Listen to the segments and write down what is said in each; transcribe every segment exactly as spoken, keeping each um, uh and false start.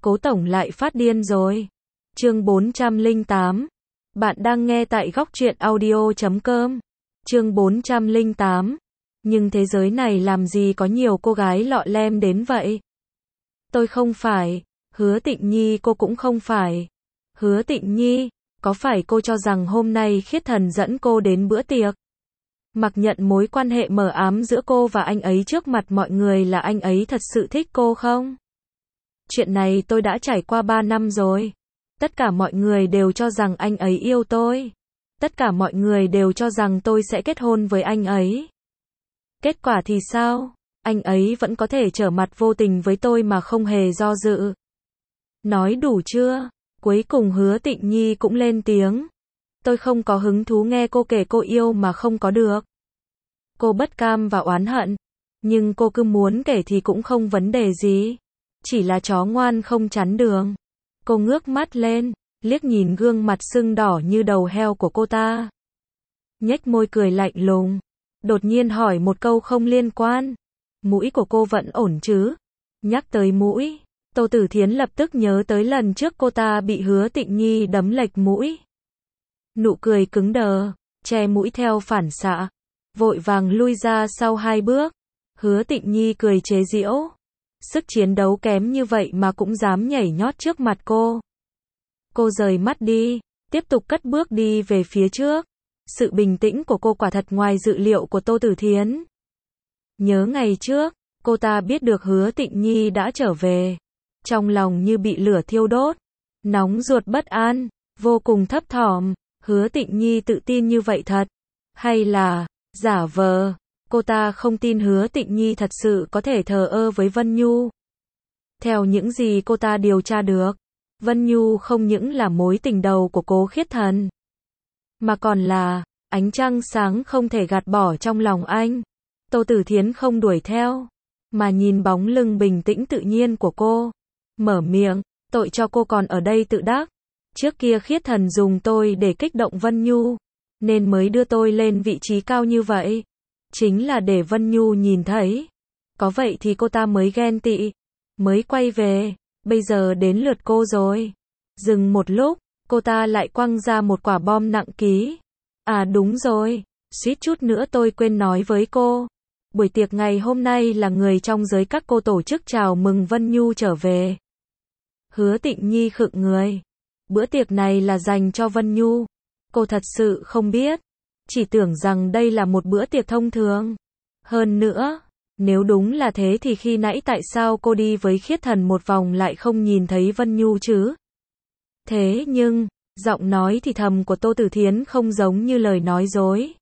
Cố tổng lại phát điên rồi. Chương bốn trăm lẻ tám. Bạn đang nghe tại góc truyện audio chấm com. Chương bốn trăm lẻ tám. Nhưng thế giới này làm gì có nhiều cô gái lọ lem đến vậy? Tôi không phải. Hứa Tịnh Nhi cô cũng không phải. Hứa Tịnh Nhi, có phải cô cho rằng hôm nay Khiết Thần dẫn cô đến bữa tiệc? Mặc nhận mối quan hệ mờ ám giữa cô và anh ấy trước mặt mọi người là anh ấy thật sự thích cô không? Chuyện này tôi đã trải qua ba năm rồi. Tất cả mọi người đều cho rằng anh ấy yêu tôi. Tất cả mọi người đều cho rằng tôi sẽ kết hôn với anh ấy. Kết quả thì sao? Anh ấy vẫn có thể trở mặt vô tình với tôi mà không hề do dự. Nói đủ chưa? Cuối cùng Hứa Tịnh Nhi cũng lên tiếng. Tôi không có hứng thú nghe cô kể cô yêu mà không có được. Cô bất cam và oán hận. Nhưng cô cứ muốn kể thì cũng không vấn đề gì. Chỉ là chó ngoan không chắn đường. Cô ngước mắt lên, liếc nhìn gương mặt sưng đỏ như đầu heo của cô ta. Nhếch môi cười lạnh lùng. Đột nhiên hỏi một câu không liên quan. Mũi của cô vẫn ổn chứ? Nhắc tới mũi, Tô Tử Thiến lập tức nhớ tới lần trước cô ta bị Hứa Tịnh Nhi đấm lệch mũi. Nụ cười cứng đờ, che mũi theo phản xạ. Vội vàng lui ra sau hai bước. Hứa Tịnh Nhi cười chế giễu. Sức chiến đấu kém như vậy mà cũng dám nhảy nhót trước mặt cô. Cô rời mắt đi, tiếp tục cất bước đi về phía trước. Sự bình tĩnh của cô quả thật ngoài dự liệu của Tô Tử Thiến. Nhớ ngày trước, cô ta biết được Hứa Tịnh Nhi đã trở về. Trong lòng như bị lửa thiêu đốt. Nóng ruột bất an, vô cùng thấp thỏm. Hứa Tịnh Nhi tự tin như vậy thật? Hay là giả vờ? Cô ta không tin Hứa Tịnh Nhi thật sự có thể thờ ơ với Vân Nhu. Theo những gì cô ta điều tra được, Vân Nhu không những là mối tình đầu của Cố Khiết Thần, mà còn là ánh trăng sáng không thể gạt bỏ trong lòng anh. Tô Tử Thiến không đuổi theo, mà nhìn bóng lưng bình tĩnh tự nhiên của cô. Mở miệng, tội cho cô còn ở đây tự đắc. Trước kia Khiết Thần dùng tôi để kích động Vân Nhu, nên mới đưa tôi lên vị trí cao như vậy. Chính là để Vân Nhu nhìn thấy. Có vậy thì cô ta mới ghen tị, mới quay về. Bây giờ đến lượt cô rồi. Dừng một lúc, cô ta lại quăng ra một quả bom nặng ký. À đúng rồi, suýt chút nữa tôi quên nói với cô. Buổi tiệc ngày hôm nay là người trong giới các cô tổ chức chào mừng Vân Nhu trở về. Hứa Tịnh Nhi khựng người. Bữa tiệc này là dành cho Vân Nhu. Cô thật sự không biết. Chỉ tưởng rằng đây là một bữa tiệc thông thường. Hơn nữa, nếu đúng là thế thì khi nãy tại sao cô đi với Khiết Thần một vòng lại không nhìn thấy Vân Nhu chứ? Thế nhưng, giọng nói thì thầm của Tô Tử Thiến không giống như lời nói dối.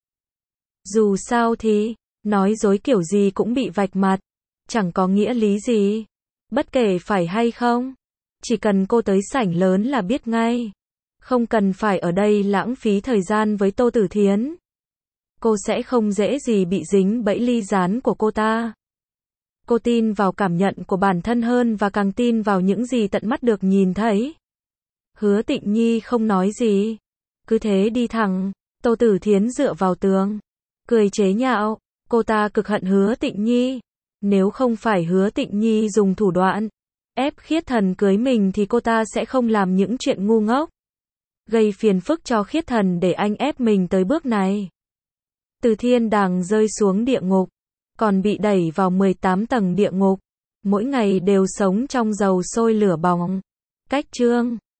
Dù sao thì, nói dối kiểu gì cũng bị vạch mặt. Chẳng có nghĩa lý gì. Bất kể phải hay không. Chỉ cần cô tới sảnh lớn là biết ngay. Không cần phải ở đây lãng phí thời gian với Tô Tử Thiến. Cô sẽ không dễ gì bị dính bẫy ly gián của cô ta. Cô tin vào cảm nhận của bản thân hơn và càng tin vào những gì tận mắt được nhìn thấy. Hứa Tịnh Nhi không nói gì. Cứ thế đi thẳng. Tô Tử Thiến dựa vào tường. Cười chế nhạo. Cô ta cực hận Hứa Tịnh Nhi. Nếu không phải Hứa Tịnh Nhi dùng thủ đoạn ép Khiết Thần cưới mình thì cô ta sẽ không làm những chuyện ngu ngốc. Gây phiền phức cho Khiết Thần để anh ép mình tới bước này. Từ thiên đàng rơi xuống địa ngục, còn bị đẩy vào mười tám tầng địa ngục. Mỗi ngày đều sống trong dầu sôi lửa bỏng. Cách chương